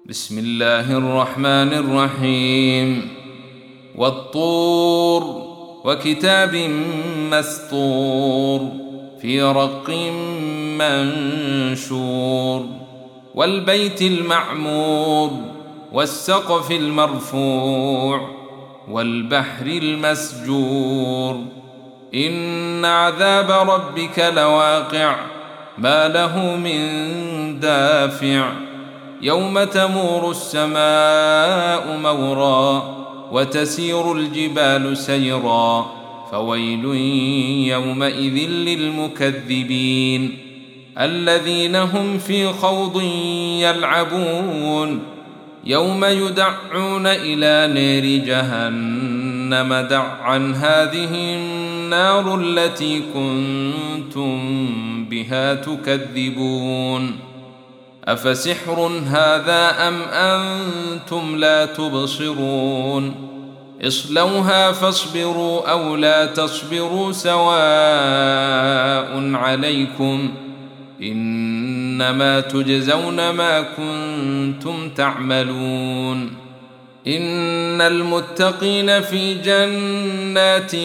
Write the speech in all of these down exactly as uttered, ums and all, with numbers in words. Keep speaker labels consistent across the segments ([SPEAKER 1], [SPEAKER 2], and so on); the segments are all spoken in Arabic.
[SPEAKER 1] بسم الله الرحمن الرحيم والطور وكتاب مسطور في رق منشور والبيت المعمور والسقف المرفوع والبحر المسجور إن عذاب ربك لواقع ما له من دافع يوم تمور السماء مورا وتسير الجبال سيرا فويل يومئذ للمكذبين الذين هم في خوض يلعبون يوم يدعون إلى نار جهنم دعا هذه النار التي كنتم بها تكذبون أفسحر هذا أم أنتم لا تبصرون اصلوها فاصبروا أو لا تصبروا سواء عليكم إنما تجزون ما كنتم تعملون إن المتقين في جنات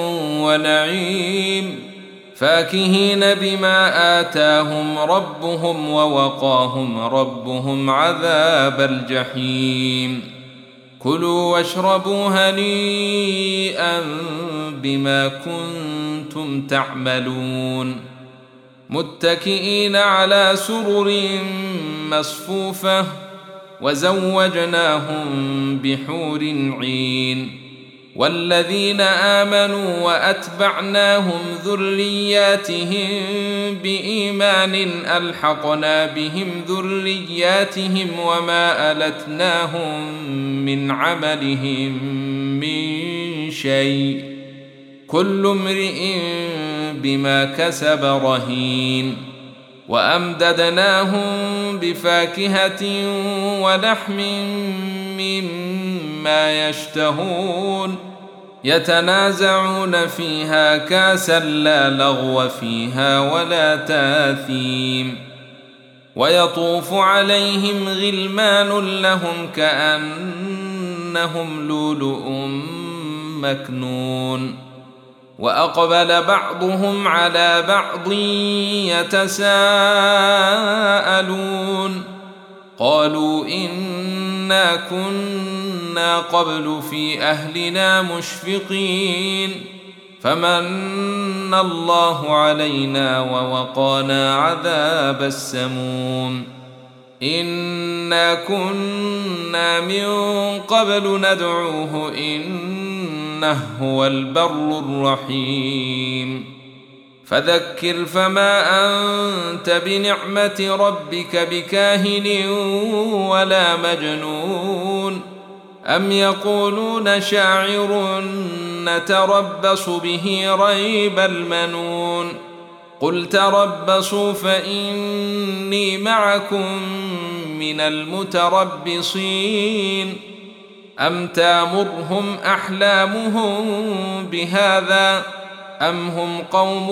[SPEAKER 1] ونعيم فاكهين بما آتاهم ربهم ووقاهم ربهم عذاب الجحيم كلوا واشربوا هنيئا بما كنتم تعملون متكئين على سرر مصفوفة وزوجناهم بحور عين والذين آمنوا وأتبعناهم ذرياتهم بإيمان ألحقنا بهم ذرياتهم وما ألتناهم من عملهم من شيء كل امرئ بما كسب رهين وأمددناهم بفاكهة ولحم مما يشتهون يتنازعون فيها كاسا لا لغو فيها ولا تاثيم ويطوف عليهم غلمان لهم كأنهم لؤلؤ مكنون وأقبل بعضهم على بعض يتساءلون قالوا إنا كنا قبل في أهلنا مشفقين فمن الله علينا ووقانا عذاب السموم إنا كنا من قبل ندعوه إنه هو البر الرحيم فذكر فما أنت بنعمة ربك بكاهن ولا مجنون أم يقولون شاعر نتربص به ريب المنون قل تربصوا فإني معكم من المتربصين أم تامرهم أحلامهم بهذا أم هم قوم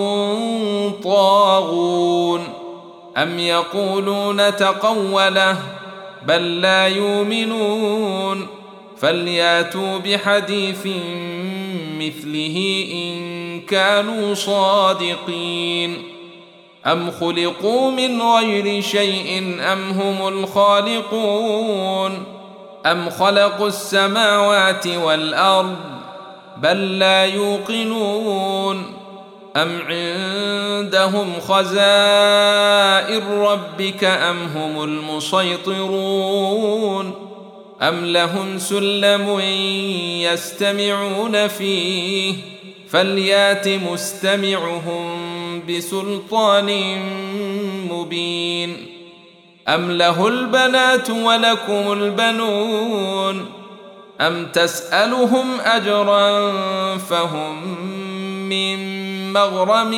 [SPEAKER 1] طاغون أم يقولون تقوله بل لا يؤمنون فلياتوا بحديث مثله إن كانوا صادقين أم خلقوا من غير شيء أم هم الخالقون أم خلقوا السماوات والأرض بل لا يوقنون أم عندهم خزائن ربك أم هم المسيطرون أم لهم سلم يستمعون فيه فليات مستمعهم بسلطان مبين أم له البنات ولكم البنون أم تسألهم أجرا فهم من مغرم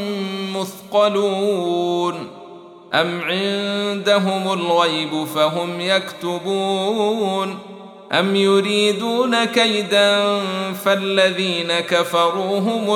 [SPEAKER 1] مثقلون أم عندهم الغيب فهم يكتبون أم يريدون كيدا فالذين كفروا هم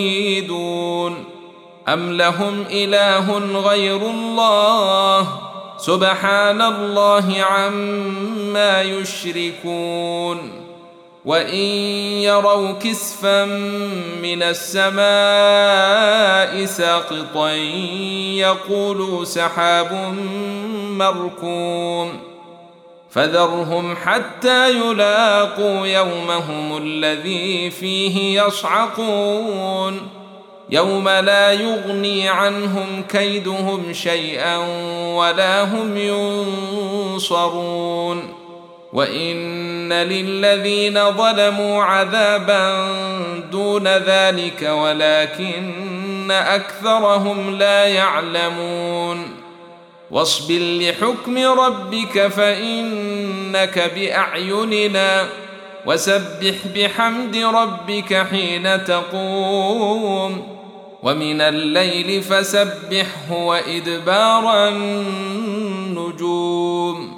[SPEAKER 1] المكيدون أم لهم إله غير الله سبحان الله عما يشركون وإن يروا كسفا من السماء ساقطا يقولوا سحاب مركوم فذرهم حتى يلاقوا يومهم الذي فيه يصعقون يوم لا يغني عنهم كيدهم شيئا ولا هم ينصرون وإن للذين ظلموا عذابا دون ذلك ولكن أكثرهم لا يعلمون واصبر لحكم ربك فإنك بأعيننا وسبح بحمد ربك حين تقوم ومن الليل فسبحه وإدبار النجوم